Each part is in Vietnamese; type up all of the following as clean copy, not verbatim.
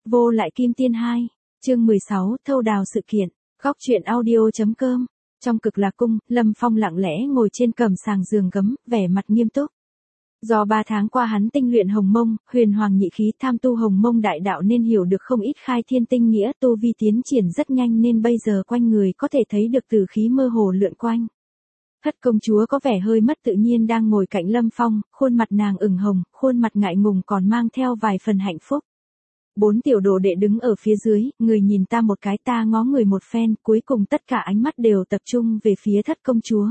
Vô lại kim tiên 2, chương 16, thâu đào sự kiện, góc truyện audio.com. Trong Cực Lạc Cung, Lâm Phong lặng lẽ ngồi trên cẩm sàng giường gấm, vẻ mặt nghiêm túc. Do 3 tháng qua hắn tinh luyện hồng mông, huyền hoàng nhị khí, tham tu hồng mông đại đạo nên hiểu được không ít khai thiên tinh nghĩa, tu vi tiến triển rất nhanh nên bây giờ quanh người có thể thấy được tử khí mơ hồ lượn quanh. Thất công chúa có vẻ hơi mất tự nhiên đang ngồi cạnh Lâm Phong, khuôn mặt nàng ửng hồng, khuôn mặt ngại ngùng còn mang theo vài phần hạnh phúc. 4 tiểu đồ đệ đứng ở phía dưới, người nhìn ta một cái ta ngó người một phen, cuối cùng tất cả ánh mắt đều tập trung về phía thất công chúa.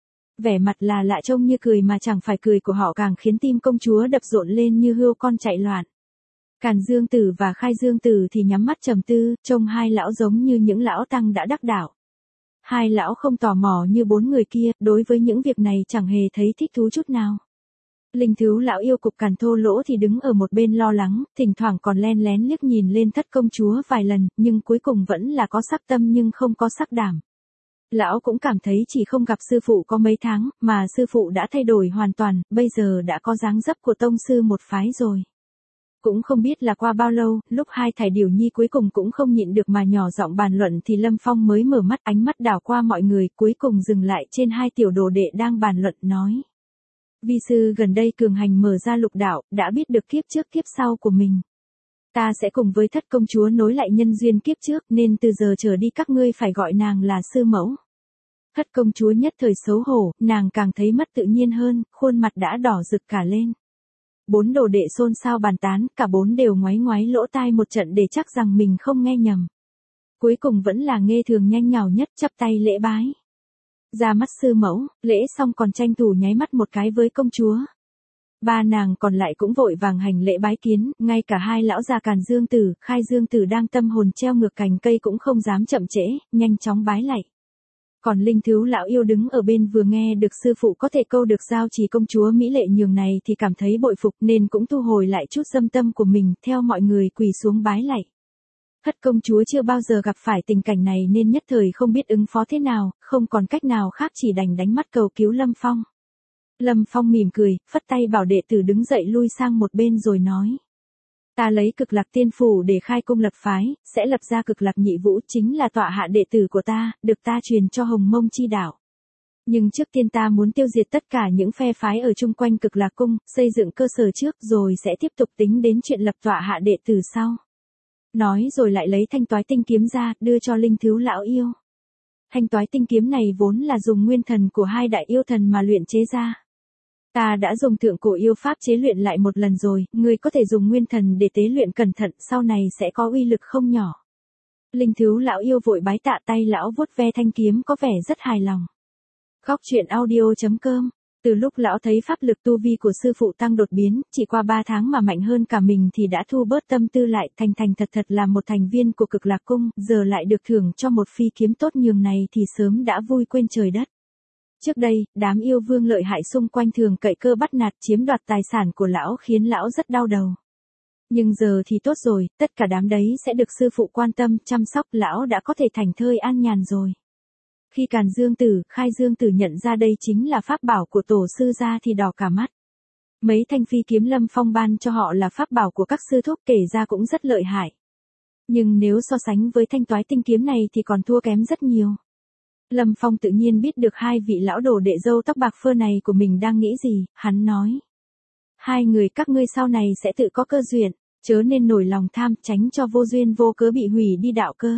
Vẻ mặt là lạ trông như cười mà chẳng phải cười của họ càng khiến tim công chúa đập rộn lên như hươu con chạy loạn. Càn Dương Tử và Khai Dương Tử thì nhắm mắt trầm tư, trông hai lão giống như những lão tăng đã đắc đạo. Hai lão không tò mò như 4 người kia, đối với những việc này chẳng hề thấy thích thú chút nào. Linh Thiếu lão yêu cục Càn Thô Lỗ thì đứng ở một bên lo lắng, thỉnh thoảng còn len lén liếc nhìn lên thất công chúa vài lần, nhưng cuối cùng vẫn là có sắc tâm nhưng không có sắc đảm. Lão cũng cảm thấy chỉ không gặp sư phụ có mấy tháng, mà sư phụ đã thay đổi hoàn toàn, bây giờ đã có dáng dấp của tông sư một phái rồi. Cũng không biết là qua bao lâu, lúc hai thải điểu nhi cuối cùng cũng không nhịn được mà nhỏ giọng bàn luận thì Lâm Phong mới mở mắt, ánh mắt đảo qua mọi người, cuối cùng dừng lại trên hai tiểu đồ đệ đang bàn luận nói. Vi sư gần đây cường hành mở ra lục đạo, đã biết được kiếp trước kiếp sau của mình. Ta sẽ cùng với thất công chúa nối lại nhân duyên kiếp trước, nên từ giờ trở đi các ngươi phải gọi nàng là sư mẫu. Thất công chúa nhất thời xấu hổ, nàng càng thấy mất tự nhiên hơn, khuôn mặt đã đỏ rực cả lên. 4 đồ đệ xôn xao bàn tán, cả 4 đều ngoáy ngoáy lỗ tai một trận để chắc rằng mình không nghe nhầm. Cuối cùng vẫn là Nghê Thường nhanh nhảu nhất, chắp tay lễ bái. Ra mắt sư mẫu, lễ xong còn tranh thủ nháy mắt một cái với công chúa. Ba nàng còn lại cũng vội vàng hành lễ bái kiến, ngay cả hai lão già Càn Dương Tử, Khai Dương Tử đang tâm hồn treo ngược cành cây cũng không dám chậm trễ, nhanh chóng bái lạy. Còn Linh Thiếu lão yêu đứng ở bên vừa nghe được sư phụ có thể câu được giao trì công chúa mỹ lệ nhường này thì cảm thấy bội phục nên cũng thu hồi lại chút dâm tâm của mình, theo mọi người quỳ xuống bái lạy. Thất công chúa chưa bao giờ gặp phải tình cảnh này nên nhất thời không biết ứng phó thế nào, không còn cách nào khác chỉ đành đánh mắt cầu cứu Lâm Phong. Lâm Phong mỉm cười, phất tay bảo đệ tử đứng dậy lui sang một bên rồi nói. Ta lấy Cực Lạc Tiên Phủ để khai cung lập phái, sẽ lập ra Cực Lạc Nhị Vũ, chính là tọa hạ đệ tử của ta, được ta truyền cho Hồng Mông chi đạo. Nhưng trước tiên ta muốn tiêu diệt tất cả những phe phái ở chung quanh Cực Lạc Cung, xây dựng cơ sở trước rồi sẽ tiếp tục tính đến chuyện lập tọa hạ đệ tử sau. Nói rồi lại lấy Thanh Toái Tinh Kiếm ra, đưa cho Linh Thiếu lão yêu. Thanh Toái Tinh Kiếm này vốn là dùng nguyên thần của hai đại yêu thần mà luyện chế ra. Ta đã dùng thượng cổ yêu pháp chế luyện lại một lần rồi, ngươi có thể dùng nguyên thần để tế luyện cẩn thận, sau này sẽ có uy lực không nhỏ. Linh Thiếu lão yêu vội bái tạ, tay lão vuốt ve thanh kiếm có vẻ rất hài lòng. Góc truyện audio.com. Từ lúc lão thấy pháp lực tu vi của sư phụ tăng đột biến, chỉ qua 3 tháng mà mạnh hơn cả mình thì đã thu bớt tâm tư lại, thành thật là một thành viên của Cực Lạc Cung, giờ lại được thưởng cho một phi kiếm tốt nhường này thì sớm đã vui quên trời đất. Trước đây, đám yêu vương lợi hại xung quanh thường cậy cơ bắt nạt chiếm đoạt tài sản của lão khiến lão rất đau đầu. Nhưng giờ thì tốt rồi, tất cả đám đấy sẽ được sư phụ quan tâm, chăm sóc, lão đã có thể thảnh thơi an nhàn rồi. Khi Càn Dương Tử, Khai Dương Tử nhận ra đây chính là pháp bảo của tổ sư gia thì đỏ cả mắt. Mấy thanh phi kiếm Lâm Phong ban cho họ là pháp bảo của các sư thúc, kể ra cũng rất lợi hại. Nhưng nếu so sánh với Thanh Toái Tinh Kiếm này thì còn thua kém rất nhiều. Lâm Phong tự nhiên biết được hai vị lão đồ đệ râu tóc bạc phơ này của mình đang nghĩ gì, hắn nói. Hai người các ngươi sau này sẽ tự có cơ duyên, chớ nên nổi lòng tham, tránh cho vô duyên vô cớ bị hủy đi đạo cơ.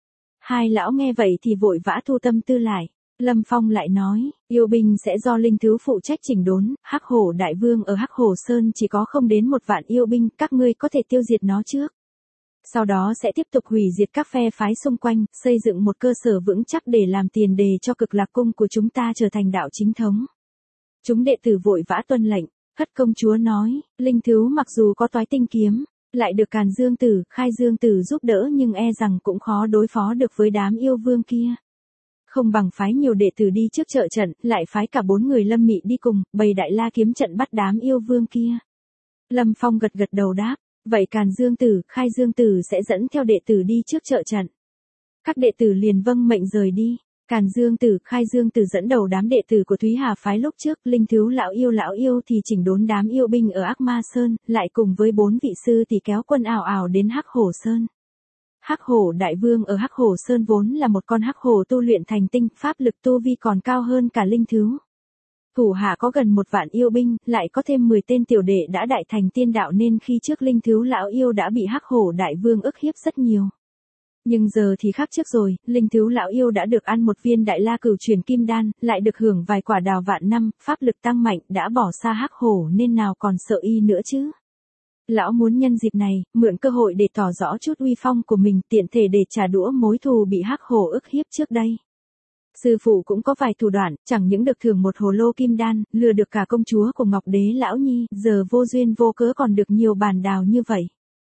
Hai lão nghe vậy thì vội vã thu tâm tư lại. Lâm Phong lại nói, yêu binh sẽ do Linh Thứ phụ trách chỉnh đốn, Hắc Hổ Đại Vương ở Hắc Hổ Sơn chỉ có không đến 1 vạn yêu binh, các ngươi có thể tiêu diệt nó trước. Sau đó sẽ tiếp tục hủy diệt các phe phái xung quanh, xây dựng một cơ sở vững chắc để làm tiền đề cho Cực Lạc Cung của chúng ta trở thành đạo chính thống. Chúng đệ tử vội vã tuân lệnh. Thất công chúa nói, Linh Thứ mặc dù có Toái Tinh Kiếm, lại được Càn Dương Tử, Khai Dương Tử giúp đỡ nhưng e rằng cũng khó đối phó được với đám yêu vương kia. Không bằng phái nhiều đệ tử đi trước trợ trận, lại phái cả 4 người Lâm Mị đi cùng, bày đại la kiếm trận bắt đám yêu vương kia. Lâm Phong gật đầu đáp. Vậy Càn Dương Tử, Khai Dương Tử sẽ dẫn theo đệ tử đi trước trợ trận. Các đệ tử liền vâng mệnh rời đi. Càn Dương Tử, Khai Dương Tử dẫn đầu đám đệ tử của Thúy Hà phái lúc trước, Linh Thiếu lão yêu thì chỉnh đốn đám yêu binh ở Ác Ma Sơn, lại cùng với 4 vị sư thì kéo quân ảo ảo đến Hắc Hổ Sơn. Hắc Hổ Đại Vương ở Hắc Hổ Sơn vốn là một con hắc hổ tu luyện thành tinh, pháp lực tu vi còn cao hơn cả Linh Thiếu. Thủ hạ có gần 1 vạn yêu binh, lại có thêm 10 tên tiểu đệ đã đại thành tiên đạo nên khi trước Linh Thiếu lão yêu đã bị Hắc Hổ Đại Vương ức hiếp rất nhiều. Nhưng giờ thì khác trước rồi, Linh Thiếu lão yêu đã được ăn một viên Đại La Cửu Truyền Kim Đan, lại được hưởng vài quả đào vạn năm, pháp lực tăng mạnh, đã bỏ xa hắc hổ nên nào còn sợ y nữa chứ. Lão muốn nhân dịp này, mượn cơ hội để tỏ rõ chút uy phong của mình, tiện thể để trả đũa mối thù bị hắc hổ ức hiếp trước đây. Sư phụ cũng có vài thủ đoạn, chẳng những được thưởng một hồ lô kim đan, lừa được cả công chúa của Ngọc Đế lão nhi, giờ vô duyên vô cớ còn được nhiều bàn đào như vậy.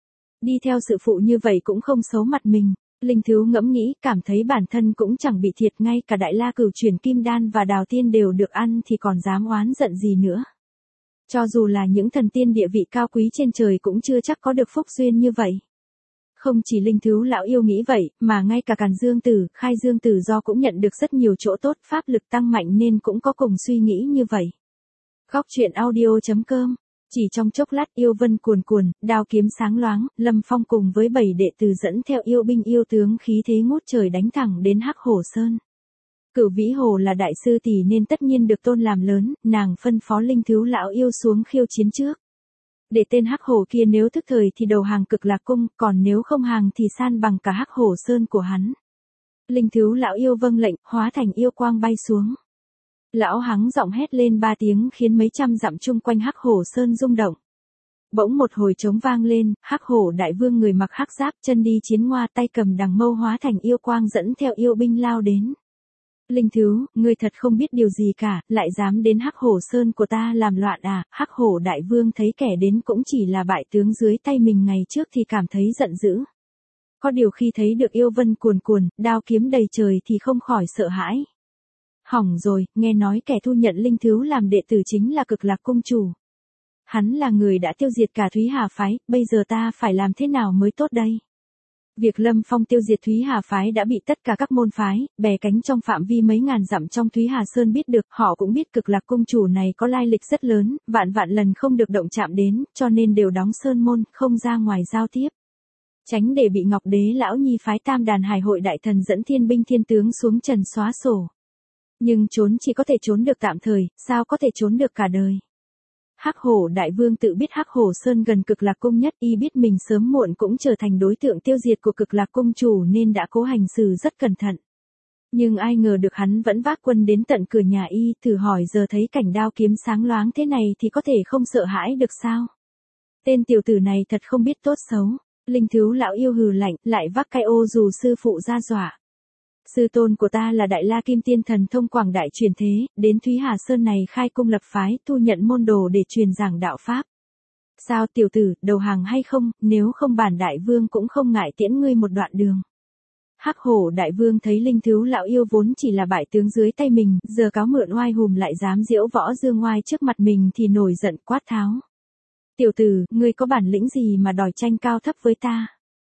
Đi theo sự phụ như vậy cũng không xấu mặt mình. Linh Thiếu ngẫm nghĩ, cảm thấy bản thân cũng chẳng bị thiệt, ngay cả Đại La Cửu Truyền Kim Đan và Đào Tiên đều được ăn thì còn dám oán giận gì nữa. Cho dù là những thần tiên địa vị cao quý trên trời cũng chưa chắc có được phúc duyên như vậy. Không chỉ Linh Thiếu lão yêu nghĩ vậy, mà ngay cả Càn Dương Tử, Khai Dương Tử do cũng nhận được rất nhiều chỗ tốt, pháp lực tăng mạnh nên cũng có cùng suy nghĩ như vậy. Góc truyện audio.com. Chỉ trong chốc lát yêu vân cuồn cuồn, đao kiếm sáng loáng, Lâm Phong cùng với 7 đệ tử dẫn theo yêu binh yêu tướng khí thế ngút trời đánh thẳng đến Hắc Hổ Sơn. Cửu Vĩ Hồ là đại sư tỷ nên tất nhiên được tôn làm lớn, nàng phân phó Linh Thiếu lão yêu xuống khiêu chiến trước. Để tên Hắc Hổ kia nếu thức thời thì đầu hàng Cực Lạc Cung, còn nếu không hàng thì san bằng cả Hắc Hổ Sơn của hắn. Linh Thiếu lão yêu vâng lệnh, hóa thành yêu quang bay xuống. Lão hắng giọng hét lên 3 tiếng khiến mấy trăm dặm chung quanh Hắc Hổ Sơn rung động. Bỗng một hồi trống vang lên, Hắc Hổ Đại Vương người mặc hắc giáp, chân đi chiến ngoa, tay cầm đằng mâu hóa thành yêu quang dẫn theo yêu binh lao đến. Linh Thiếu, ngươi thật không biết điều gì cả, lại dám đến Hắc Hổ Sơn của ta làm loạn à? Hắc Hổ Đại Vương thấy kẻ đến cũng chỉ là bại tướng dưới tay mình ngày trước thì cảm thấy giận dữ. Có điều khi thấy được yêu vân cuồn cuồn, đao kiếm đầy trời thì không khỏi sợ hãi. Hỏng rồi, nghe nói kẻ thu nhận Linh Thiếu làm đệ tử chính là Cực Lạc Cung chủ. Hắn là người đã tiêu diệt cả Thúy Hà phái, bây giờ ta phải làm thế nào mới tốt đây? Việc Lâm Phong tiêu diệt Thúy Hà phái đã bị tất cả các môn phái, bè cánh trong phạm vi mấy ngàn dặm trong Thúy Hà Sơn biết được, họ cũng biết Cực Lạc Cung chủ này có lai lịch rất lớn, vạn lần không được động chạm đến, cho nên đều đóng sơn môn, không ra ngoài giao tiếp. Tránh để bị Ngọc Đế lão nhi phái Tam Đàn Hải hội đại thần dẫn thiên binh thiên tướng xuống trần xóa sổ. Nhưng trốn chỉ có thể trốn được tạm thời, sao có thể trốn được cả đời. Hắc Hổ Đại Vương tự biết Hắc Hổ Sơn gần Cực Lạc Cung nhất, y biết mình sớm muộn cũng trở thành đối tượng tiêu diệt của Cực Lạc Cung chủ nên đã cố hành xử rất cẩn thận. Nhưng ai ngờ được hắn vẫn vác quân đến tận cửa nhà y, thử hỏi giờ thấy cảnh đao kiếm sáng loáng thế này thì có thể không sợ hãi được sao? Tên tiểu tử này thật không biết tốt xấu. Linh Thiếu lão yêu hừ lạnh, lại vác cái ô dù sư phụ ra dọa. Sư tôn của ta là Đại La Kim Tiên Thần thông quảng đại truyền thế, đến Thúy Hà Sơn này khai cung lập phái, thu nhận môn đồ để truyền giảng đạo pháp. Sao tiểu tử, đầu hàng hay không, nếu không bản đại vương cũng không ngại tiễn ngươi một đoạn đường. Hắc Hổ Đại Vương thấy Linh Thiếu lão yêu vốn chỉ là bại tướng dưới tay mình, giờ cáo mượn oai hùm lại dám diễu võ dương oai trước mặt mình thì nổi giận quát tháo. Tiểu tử, ngươi có bản lĩnh gì mà đòi tranh cao thấp với ta?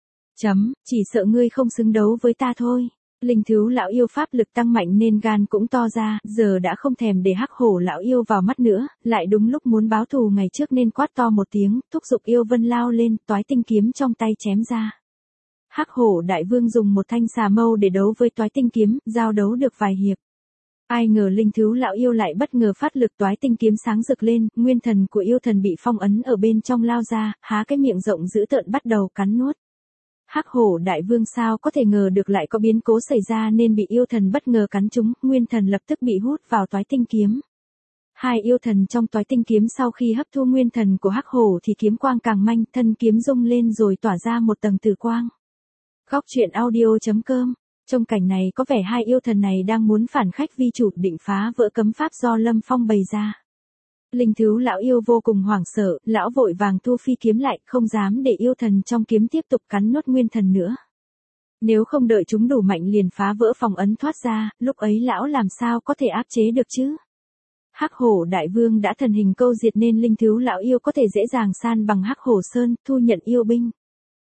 Chỉ sợ ngươi không xứng đấu với ta thôi. Linh Thiếu lão yêu pháp lực tăng mạnh nên gan cũng to ra, giờ đã không thèm để Hắc Hổ lão yêu vào mắt nữa, lại đúng lúc muốn báo thù ngày trước nên quát to một tiếng, thúc giục yêu vân lao lên, toái tinh kiếm trong tay chém ra. Hắc Hổ Đại Vương dùng một thanh xà mâu để đấu với toái tinh kiếm, giao đấu được vài hiệp. Ai ngờ Linh Thiếu lão yêu lại bất ngờ phát lực, toái tinh kiếm sáng rực lên, nguyên thần của yêu thần bị phong ấn ở bên trong lao ra, há cái miệng rộng dữ tợn bắt đầu cắn nuốt. Hắc Hổ Đại Vương sao có thể ngờ được lại có biến cố xảy ra nên bị yêu thần bất ngờ cắn trúng, nguyên thần lập tức bị hút vào toái tinh kiếm. Hai yêu thần trong toái tinh kiếm sau khi hấp thu nguyên thần của Hắc Hổ thì kiếm quang càng manh, thân kiếm rung lên rồi tỏa ra một tầng tử quang. Góc truyện audio.com. Trong cảnh này có vẻ hai yêu thần này đang muốn phản khách vi chủ, định phá vỡ cấm pháp do Lâm Phong bày ra. Linh Thiếu lão yêu vô cùng hoảng sợ, lão vội vàng thu phi kiếm lại, không dám để yêu thần trong kiếm tiếp tục cắn nuốt nguyên thần nữa. Nếu không đợi chúng đủ mạnh liền phá vỡ phòng ấn thoát ra, lúc ấy lão làm sao có thể áp chế được chứ? Hắc Hổ Đại Vương đã thần hình câu diệt nên Linh Thiếu lão yêu có thể dễ dàng san bằng Hắc Hổ Sơn, thu nhận yêu binh.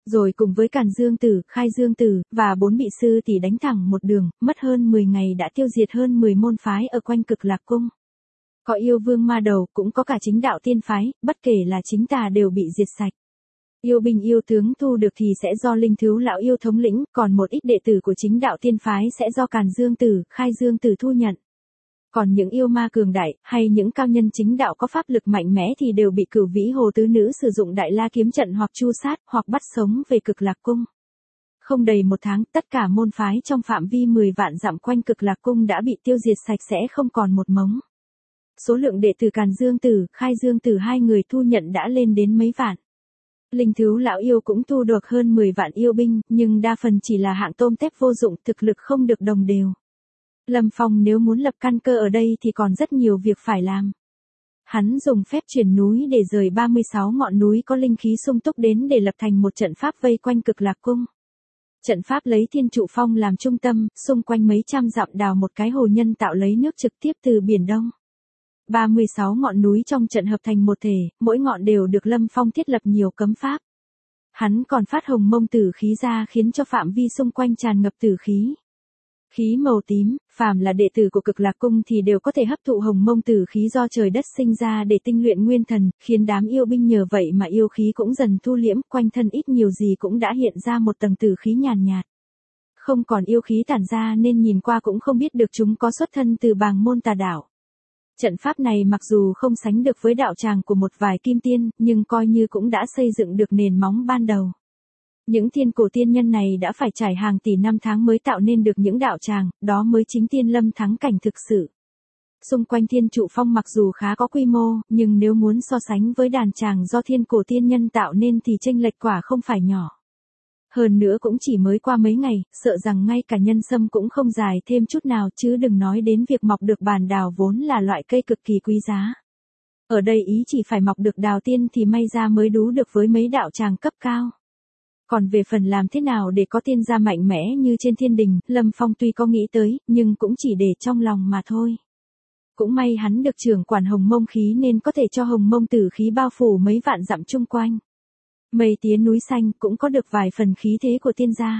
Rồi cùng với Càn Dương Tử, Khai Dương Tử, và 4 vị sư tỷ đánh thẳng một đường, mất hơn 10 ngày đã tiêu diệt hơn 10 môn phái ở quanh Cực Lạc Cung. Có yêu vương ma đầu, cũng có cả chính đạo tiên phái, bất kể là chính tà đều bị diệt sạch. Yêu binh yêu tướng thu được thì sẽ do Linh Thiếu lão yêu thống lĩnh, còn một ít đệ tử của chính đạo tiên phái sẽ do Càn Dương Tử, Khai Dương Tử thu nhận. Còn những yêu ma cường đại, hay những cao nhân chính đạo có pháp lực mạnh mẽ thì đều bị Cửu Vĩ Hồ Tứ Nữ sử dụng Đại La kiếm trận hoặc tru sát, hoặc bắt sống về Cực Lạc Cung. Không đầy một tháng, tất cả môn phái trong phạm vi 10 vạn dặm quanh Cực Lạc Cung đã bị tiêu diệt sạch sẽ, không còn một mống. Số lượng đệ tử Càn Dương Tử, Khai Dương Tử hai người thu nhận đã lên đến mấy vạn. Linh Thiếu lão yêu cũng thu được hơn 10 vạn yêu binh, nhưng đa phần chỉ là hạng tôm tép vô dụng, thực lực không được đồng đều. Lâm Phong nếu muốn lập căn cơ ở đây thì còn rất nhiều việc phải làm. Hắn dùng phép chuyển núi để rời 36 ngọn núi có linh khí sung túc đến để lập thành một trận pháp vây quanh Cực Lạc Cung. Trận pháp lấy Thiên Trụ Phong làm trung tâm, xung quanh mấy trăm dặm đào một cái hồ nhân tạo lấy nước trực tiếp từ Biển Đông. 36 ngọn núi trong trận hợp thành một thể, mỗi ngọn đều được Lâm Phong thiết lập nhiều cấm pháp. Hắn còn phát hồng mông tử khí ra khiến cho phạm vi xung quanh tràn ngập tử khí. Khí màu tím, phàm là đệ tử của Cực Lạc Cung thì đều có thể hấp thụ hồng mông tử khí do trời đất sinh ra để tinh luyện nguyên thần, khiến đám yêu binh nhờ vậy mà yêu khí cũng dần thu liễm, quanh thân ít nhiều gì cũng đã hiện ra một tầng tử khí nhàn nhạt. Không còn yêu khí tản ra nên nhìn qua cũng không biết được chúng có xuất thân từ bàng môn tà đạo. Trận pháp này mặc dù không sánh được với đạo tràng của một vài kim tiên, nhưng coi như cũng đã xây dựng được nền móng ban đầu. Những thiên cổ tiên nhân này đã phải trải hàng tỷ năm tháng mới tạo nên được những đạo tràng, đó mới chính tiên lâm thắng cảnh thực sự. Xung quanh Thiên Trụ Phong mặc dù khá có quy mô, nhưng nếu muốn so sánh với đàn tràng do thiên cổ tiên nhân tạo nên thì chênh lệch quả không phải nhỏ. Hơn nữa cũng chỉ mới qua mấy ngày, sợ rằng ngay cả nhân sâm cũng không dài thêm chút nào, chứ đừng nói đến việc mọc được bàn đào vốn là loại cây cực kỳ quý giá. Ở đây ý chỉ phải mọc được đào tiên thì may ra mới đú được với mấy đạo tràng cấp cao. Còn về phần làm thế nào để có tiên gia mạnh mẽ như trên thiên đình, Lâm Phong tuy có nghĩ tới, nhưng cũng chỉ để trong lòng mà thôi. Cũng may hắn được trưởng quản hồng mông khí nên có thể cho hồng mông tử khí bao phủ mấy vạn dặm chung quanh. Mây tía núi xanh cũng có được vài phần khí thế của tiên gia.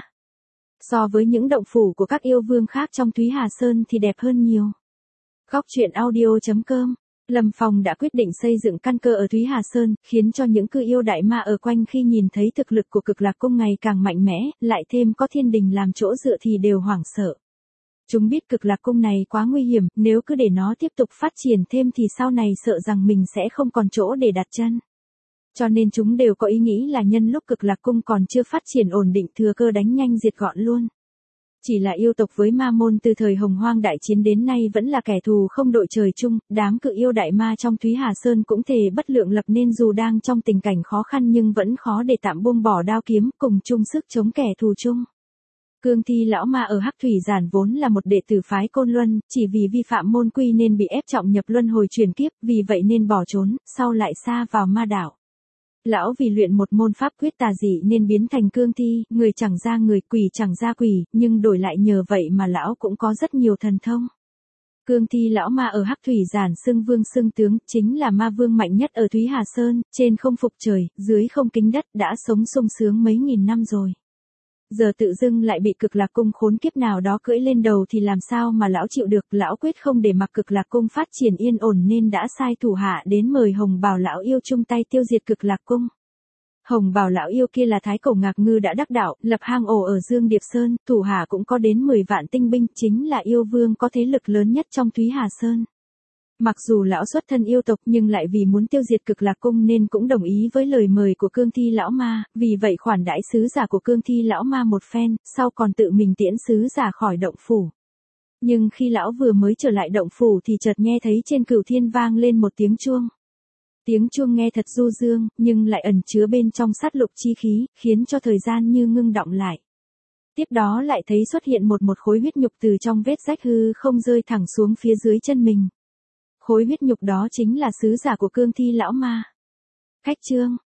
So với những động phủ của các yêu vương khác trong Thúy Hà Sơn thì đẹp hơn nhiều. Góc truyện audio.com. Lâm Phong đã quyết định xây dựng căn cơ ở Thúy Hà Sơn, khiến cho những cư yêu đại ma ở quanh khi nhìn thấy thực lực của Cực Lạc Cung ngày càng mạnh mẽ, lại thêm có thiên đình làm chỗ dựa thì đều hoảng sợ. Chúng biết Cực Lạc Cung này quá nguy hiểm, nếu cứ để nó tiếp tục phát triển thêm thì sau này sợ rằng mình sẽ không còn chỗ để đặt chân. Cho nên chúng đều có ý nghĩ là nhân lúc Cực Lạc Cung còn chưa phát triển ổn định thừa cơ đánh nhanh diệt gọn luôn. Chỉ là yêu tộc với ma môn từ thời Hồng Hoang đại chiến đến nay vẫn là kẻ thù không đội trời chung, đám cự yêu đại ma trong Thúy Hà Sơn cũng thề bất lượng lập nên dù đang trong tình cảnh khó khăn nhưng vẫn khó để tạm buông bỏ đao kiếm cùng chung sức chống kẻ thù chung. Cương Thi lão ma ở Hắc Thủy Giản vốn là một đệ tử phái Côn Luân, chỉ vì vi phạm môn quy nên bị ép trọng nhập luân hồi chuyển kiếp, vì vậy nên bỏ trốn, sau lại sa vào ma đảo. Lão vì luyện một môn pháp quyết tà dị nên biến thành cương thi, người chẳng ra người, quỷ chẳng ra quỷ, nhưng đổi lại nhờ vậy mà lão cũng có rất nhiều thần thông. Cương thi lão ma ở Hắc Thủy Giản xưng vương xưng tướng, chính là ma vương mạnh nhất ở Thúy Hà Sơn, trên không phục trời, dưới không kính đất, đã sống sung sướng mấy nghìn năm rồi. Giờ tự dưng lại bị Cực Lạc Cung khốn kiếp nào đó cưỡi lên đầu thì làm sao mà lão chịu được, lão quyết không để mặc Cực Lạc Cung phát triển yên ổn nên đã sai thủ hạ đến mời Hồng Bào lão yêu chung tay tiêu diệt Cực Lạc Cung. Hồng Bào lão yêu kia là Thái Cổ Ngạc Ngư đã đắc đạo, lập hang ổ ở Dương Điệp Sơn, thủ hạ cũng có đến 10 vạn tinh binh, chính là yêu vương có thế lực lớn nhất trong Thúy Hà Sơn. Mặc dù lão xuất thân yêu tộc nhưng lại vì muốn tiêu diệt Cực Lạc Cung nên cũng đồng ý với lời mời của Cương Thi lão ma, vì vậy khoản đãi sứ giả của Cương Thi lão ma một phen, sau còn tự mình tiễn sứ giả khỏi động phủ. Nhưng khi lão vừa mới trở lại động phủ thì chợt nghe thấy trên cửu thiên vang lên một tiếng chuông. Tiếng chuông nghe thật du dương, nhưng lại ẩn chứa bên trong sát lục chi khí, khiến cho thời gian như ngưng đọng lại. Tiếp đó lại thấy xuất hiện một khối huyết nhục từ trong vết rách hư không rơi thẳng xuống phía dưới chân mình. Khối huyết nhục đó chính là sứ giả của Cương Thi lão ma. Khách chương,